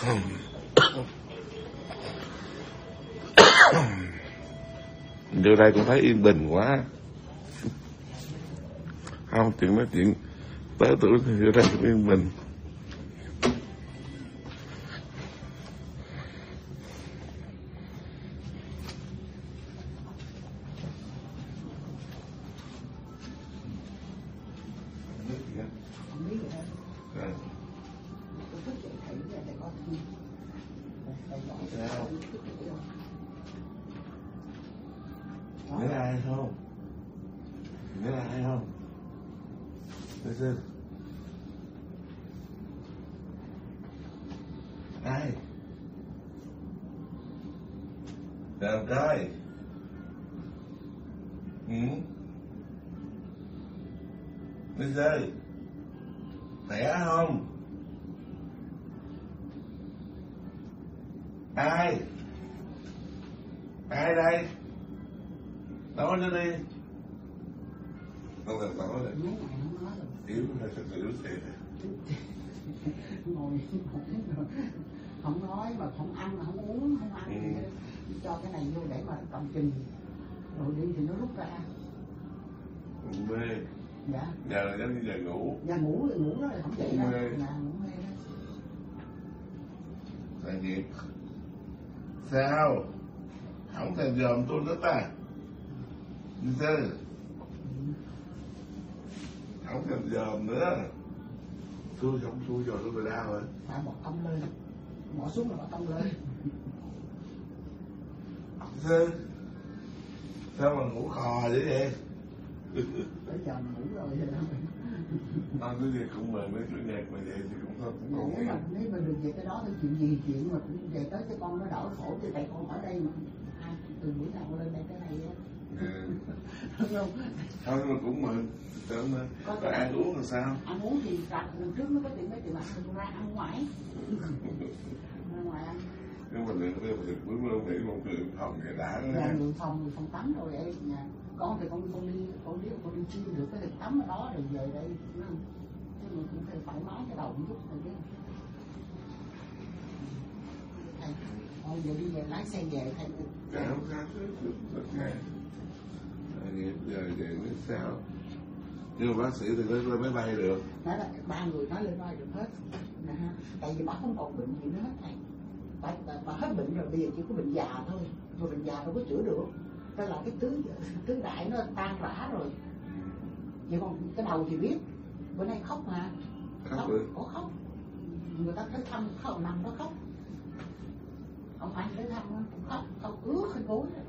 Vô đây cũng thấy yên bình quá. Không, chuyện nói chuyện tới tuổi thì vô đây cũng yên bình. Nhớ ai không? Nhớ ai không? Đưa xin. Ai? Chào trai. Bây giờ khỏe không? Ai? Ai đây? Nói nó đi. Không cần nói rồi. Yếu là thật sự thiệt. Ngồi không nói mà không ăn mà không uống không ăn. Cho cái này vô để mà cầm chừng rồi đi thì nó rút ra. Mê. Dạ. Giờ là giống như giờ ngủ. Dạ ngủ rồi không dậy đâu. Mê. Dạ ngủ mê đó. Tại gì? Sao? Không thèm dòm tôi nữa ta? Như thế. Không thèm dòm nữa. Tôi không xui rồi tôi bị đau rồi. Phải bỏ tông lên. Bỏ xuống là bỏ tông lên. Sao? Sao mà ngủ khò vậy vậy? Bây giờ mình ngủ rồi. Nói cái gì cũng mừng mấy cái nhạc mà vậy thì cũng không cũng nếu mà được về cái đó thì chuyện mà cũng về tới cái con nó đỡ khổ thì tại con ở đây mà từ buổi nào lên đây cái này á. Đúng không? Thôi nhưng mà cũng mừng. Sớm nữa. Có ăn uống làm sao? Ăn uống thì lần trước nó có tiền mấy tiền bạc mình ra ăn ngoài. Ra ngoài ăn. Nhưng mà lượng thì bước luôn nghĩ một người phòng thì đã. Dạ người phòng tắm rồi em nhà. Con thì con đi chiêu được cái thịt tắm ở đó rồi về đây. Chứ mình cũng phải thoải mái cái đầu một chút thôi chứ. Thầy, thôi giờ đi về lái xe về thầy. Dạ không sao rất ngay. Giờ về biết sao. Nhưng mà bác sĩ thì lên máy bay được. Nói là 3 người nói lên bay được hết. Tại vì bà không còn bệnh gì nữa hết thầy. Bà hết bệnh rồi, bây giờ chỉ có bệnh già thôi. Mà bệnh già đâu có chữa được. Đó là cái tứ đại nó tan rã rồi. Vậy còn cái đầu thì biết. Bữa nay khóc mà. Khóc, có khóc. Người ta tới thăm khóc, nằm đó khóc. Ông anh tới thăm cũng khóc, khóc ướt cái gối rồi.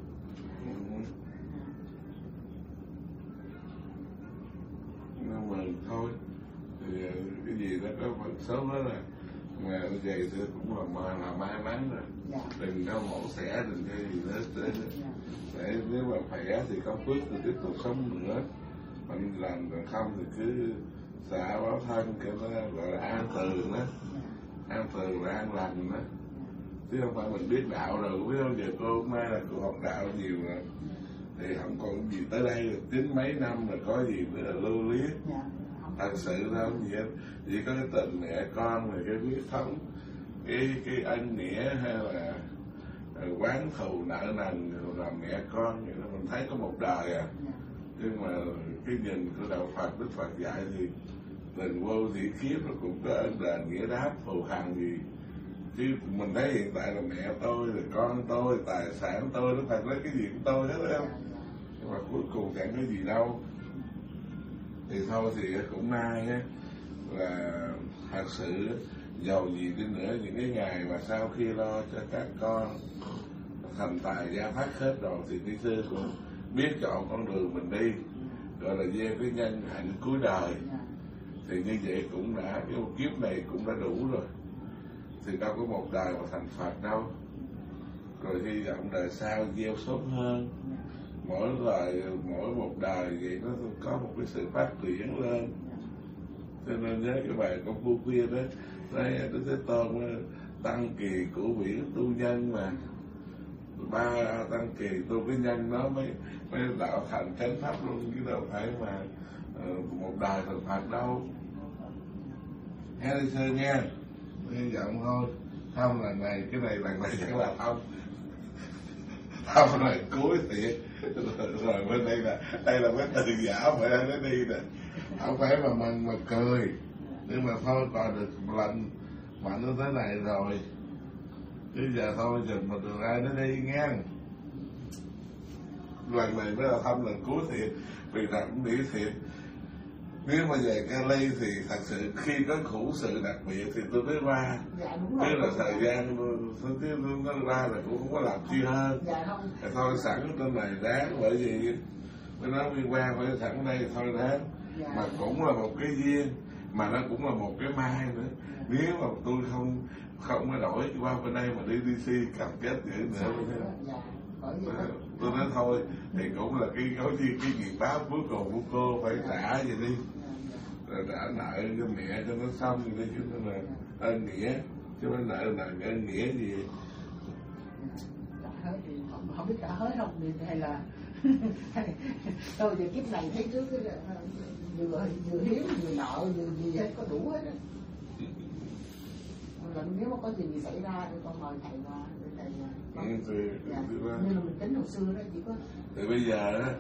Nhưng mà thôi thì cái gì nó có phần sớm đó là mà vậy thì cũng là may mắn rồi. Dạ. Đừng đau mổ xẻ đừng cái gì nữa để nếu mà khỏe thì có phước thì tiếp tục sống nữa, mình làm còn không thì cứ xả báo thân cái nó gọi là an tường đó. An tường là an lành đó, chứ không phải mình biết đạo rồi biết không. Giờ cô mai là cô học đạo nhiều rồi thì không còn gì tới đây được 9 mấy năm rồi có gì nữa là lưu luyến. Thật sự không gì hết, chỉ có cái tình mẹ con rồi cái huyết thống, cái ân nghĩa hay là quán thù nợ nần là mẹ con vậy đó. Mình thấy có một đời à, nhưng mà cái nhìn của đạo Phật, Đức Phật dạy thì tình vô dĩ kiếp nó cũng có ân đền nghĩa đáp thù hằn gì. Chứ mình thấy hiện tại là mẹ tôi, rồi con tôi, tài sản tôi, nó thật lấy cái gì của tôi hết đấy không? Nhưng mà cuối cùng chẳng có gì đâu. Thì thôi thì cũng may á là thật sự giàu gì đi nữa những cái ngày mà sau khi lo cho các con thành tài gia phát hết rồi thì cái sư cũng biết chọn con đường mình đi, gọi là gieo cái nhân hạnh cuối đời. Thì như vậy cũng đã, cái một kiếp này cũng đã đủ rồi. Thì đâu có một đời mà thành Phật đâu. Rồi hy vọng đời sau gieo sớm hơn. Mỗi một đời vậy nó có một cái sự phát triển lên. Cho nên nhớ cái bài công phu kia đó, nói Đức Thế Tôn tăng kỳ của biển tu nhân mà. 3 tăng kỳ tu cái nhân nó mới đạo thành chánh pháp luôn, chứ đâu phải mà một đời thành Phật đâu. Nghe đi sư nghe, hy vọng thôi. Thông lần này cái này lần này chắc là thông là cuối thiệt. Rồi bên đây là cái từ giả phải nó đi nè, không phải mà mừng mà cười, nhưng mà thôi còn được một lần mà nó thế này rồi chứ giờ thôi chừng mà đường ai nó đi ngang. Lần này mới là thăm lần cuối thiệt, vì thật cũng nghĩ thiệt. Nếu mà về Cali thì thật sự khi có khổ sự đặc biệt thì tôi mới qua. Dạ đúng rồi. Tức là thời gian nó ra là cũng không có làm chi hơn. Dạ không. Thôi sẵn trên này đáng, bởi vì mới nói đi qua phải sẵn đây thôi đáng. Dạ. Mà cũng là một cái duyên, mà nó cũng là một cái mai nữa. Dạ. Nếu mà tôi không có đổi qua bên đây mà đi DC cam kết vậy nữa. Dạ. Tôi nói thôi thì cũng là cái nghiệp báo cuối cùng của cô phải trả vậy đi, rồi trả nợ cho mẹ cho nó xong rồi đi, chứ nó là ơn nghĩa, chứ nó nợ là ơn nghĩa gì. Trả hết thì không biết trả hết không hay là thôi giờ kiếp này thấy trước cái vừa hiếu vừa nợ vừa gì hết có đủ hết á. Nếu mà có chuyện gì xảy ra thì con mời thầy qua để thầy. Nhưng mà mình tính hồi xưa đó chỉ có. Thì bây giờ đó,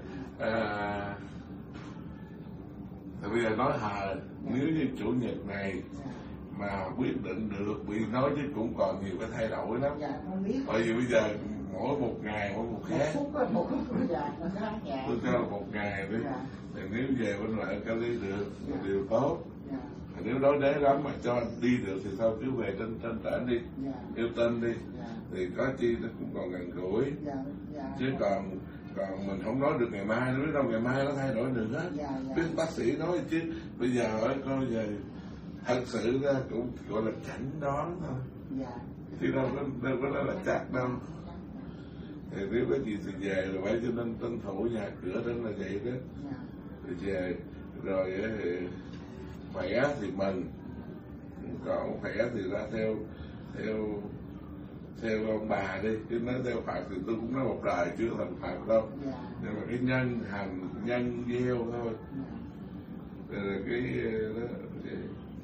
thì bây giờ nói hờ, nếu như chủ nhật này mà quyết định được, vì nói chứ cũng còn nhiều cái thay đổi lắm. Bởi vì bây giờ mỗi một ngày mỗi một khác. Một phút tôi cho một ngày đi. Thì nếu về bên lại Cali được điều tốt. Nếu đối đế lắm mà cho đi được thì sao cứ về trên trển đi, yêu tên đi, thì có chi nó cũng còn gần gũi. Chứ còn mình không nói được ngày mai, nói đâu ngày mai nó thay đổi được hết. Biết bác sĩ nói chứ bây giờ ở coi giờ thật sự ra cũng gọi là chẩn đoán thôi, chứ đâu có nói là chắc đâu. Thì nếu có gì thì về rồi phải, cho nên tranh thủ nhà cửa đến là vậy đó. Thì về rồi thì khỏe thì mừng, còn khỏe thì ra theo ông bà đi, chứ nói theo Phật thì tôi cũng nói một đời chưa thành Phật đâu. Nhưng mà cái nhân hành nhân gieo thôi. Rồi cái đó vậy.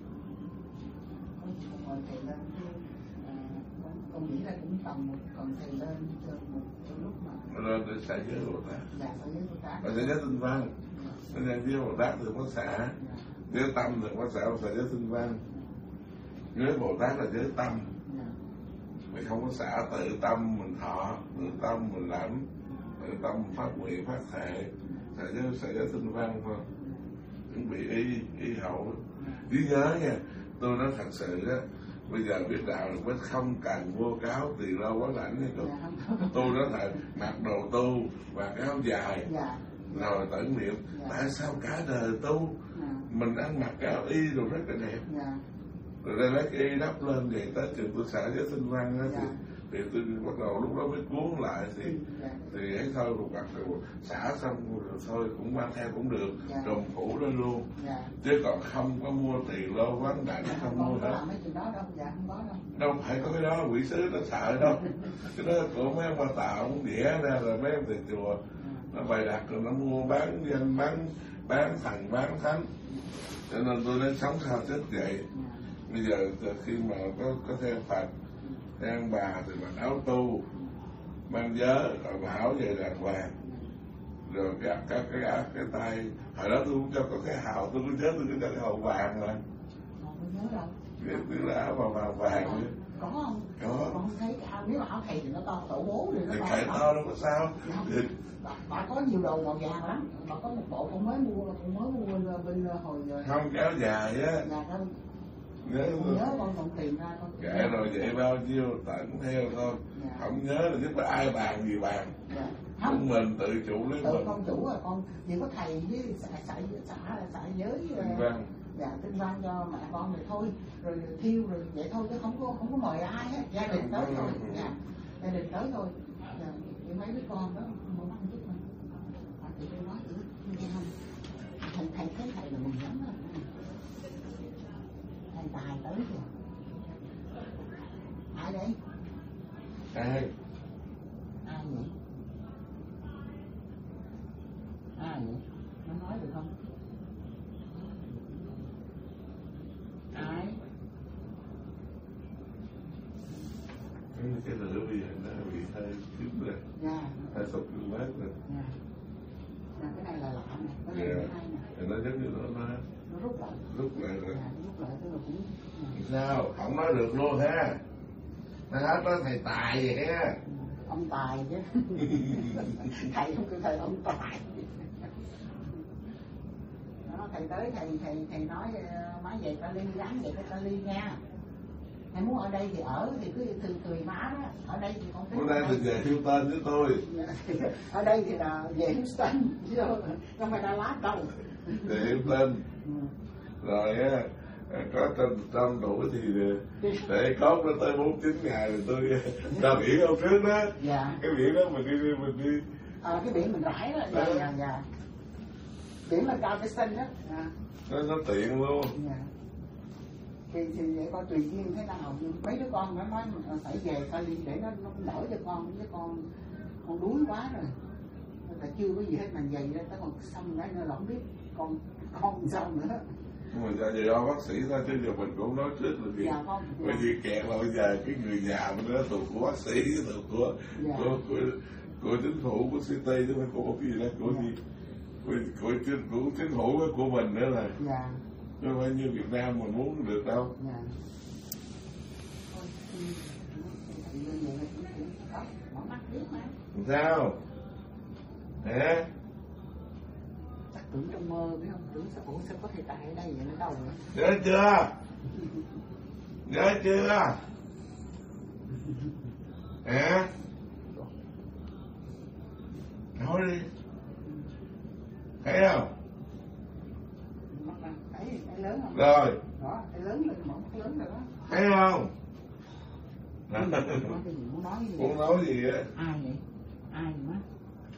Con nghĩ là cũng còn thầy lên một lúc mà lên để xả giới Bồ Tát. Và xả giới tinh văn. Nên nhân gieo Bồ Tát thì có xả. Giới tâm thì có xả giới tinh văn. Giới Bồ Tát là giới tâm. Mình không có xả tự tâm mình thọ, tự tâm mình lãnh, tự tâm mình phát nguyện phát thệ, xả giới tinh văn thôi. Chuẩn bị ý hậu. Chứ nhớ nha, tôi nói thật sự đó, bây giờ biết đạo là mới không cần vô cáo tỳ lâu quá lãnh hay không. Tôi nói thật, mặc đồ tu và cái áo dài rồi tưởng niệm, tại sao cả đời tu mình ăn mặc cái áo y rồi rất là đẹp. Rồi đây lấy cái y đắp lên vậy tới chừng tôi xả giới tinh văn đó, thì tôi bắt đầu lúc đó mới cuốn lại thì ấy thôi, một mặt rồi xả xong rồi thôi cũng mang theo cũng được, đồng phủ đó luôn, chứ còn không có mua tiền lô vắng đại không mua đâu. Đâu phải có cái đó quỷ sứ nó sợ đâu. Cái đó của mấy ông bà tạo ông đĩa ra rồi mấy ông thầy chùa nó bày đặt rồi nó mua bán dân bán thần bán thánh, cho nên tôi nên sống sao chết vậy. Bây giờ khi mà có theo Phật, theo ông bà thì mặc áo tu, mang vớ, rồi bảo về đàng hoàng, rồi cái tay, hồi đó tôi cũng cho có cái hào, tôi cũng nhớ tôi cho cái hào vàng mà. Không nhớ đâu. Cái là áo vàng nữa. Có không? Có. Con thấy cái áo, nếu mà áo thầy thì nó to tổ bố thì nó thì to. Thì to đâu có sao. Bà có nhiều đồ màu vàng lắm. Bà có một bộ con mới mua bên hồi. Không, cái áo dài á. Dạ đâu. Nhớ con còn tiền ra con. Kệ rồi vậy bao nhiêu tận theo thôi. Không nhớ là nhất là ai bàn gì bàn. Không, mình tự chủ lấy mình. Con chủ rồi con chỉ có thầy với xả giới tinh văn cho mẹ con rồi thôi, rồi thiêu rồi vậy thôi, chứ không có mời ai hết, gia đình tới thôi. Gia đình tới thôi. Mấy đứa con đó mua ăn chút mà. Thì tôi nói thầy thấy thầy là mừng lắm đó. Thầy tài tới rồi. Ai đây? Ai nhỉ? Ai nhỉ? Nó nói được không? Ai? 2-30 km rồi. Cái này là lạ nè, cái này là hay nè. Thì nó giống như nó rút lại. Rút lại rồi. Rút lại tức là cũng. Sao? Không nói được luôn ha. Nó hết đó thầy Tài vậy ha. Ông Tài chứ. Thầy không kêu thầy ông Tài. Đó, thầy tới thầy nói má về Cali ráng về cái Cali nha. Thầy muốn ở đây thì ở thì cứ cười má đó. Ở đây thì con thích. Hôm nay thì về Houston với tôi. Ở đây thì là về Houston chứ không phải Dallas đâu. Về Houston. Rồi á, có trong đủ thì để có nó tới 49 ngày rồi tôi ra biển hôm trước đó. Dạ. Cái biển đó mình đi. Cái biển mình rải đó. Dạ. Biển là cao cái sân đó. Nó tiện luôn. Dạ. Thì vậy con tùy duyên thế nào, mấy đứa con nó nói phải về Cali để nó đỡ cho con, chứ con đuối quá rồi, là chưa có gì hết mà vậy đó, tới còn xong cái nó không biết con sao nữa. Nhưng mà do bác sĩ thôi chứ giờ mình cũng nói trước là gì. Dạ không. Bởi vì kẹt là bây giờ cái người nhà mình đó thuộc của bác sĩ, thuộc của chính phủ, của CT chứ không phải của cái gì đó, của gì của chính phủ của mình nữa là. Dạ. Chứ không phải như Việt Nam mình muốn được đâu. Dạ. Sao? Hả? Chắc tưởng trong mơ biết không? Tưởng sao có thể tại ở đây vậy nó đâu nữa. Nhớ chưa? Nhớ chưa? Hả? Nói đi. Thấy không? Thấy lớn không? Rồi. Đó, thấy lớn lên, mắt lớn rồi đó. Thấy không? Muốn nói gì vậy? Ai vậy? Ai vậy má?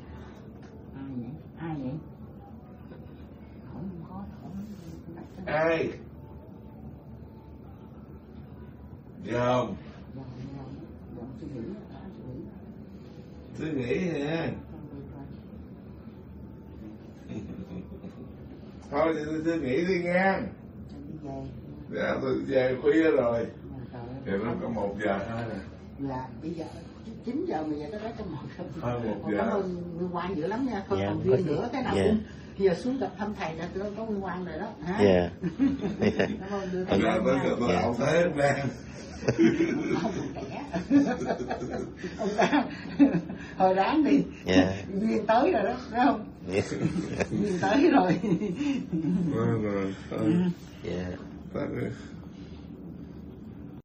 Ai vậy? Không có. Ai? Dòng. Suy nghĩ nè. Thôi thì tôi suy nghĩ đi nha. Dạ tôi về khuya rồi. Thì nó có 1 giờ thôi nè. Dạ bây giờ 9 giờ mà về tới đó trong 1 giờ. Hơn 1 giờ. Cảm ơn Nguyên Quang dữ lắm nha. Không còn riêng nữa thế nào cũng giờ xuống gặp thăm thầy là tôi có Nguyên Quang rồi đó. Hả? Dạ. Cảm ơn đưa thầy. Tôi ảo thế em đang. Ông trẻ. Ông đang hồi ráng đi. Duyên tới rồi đó, phải không? Duyên tới rồi. Rồi. Dạ.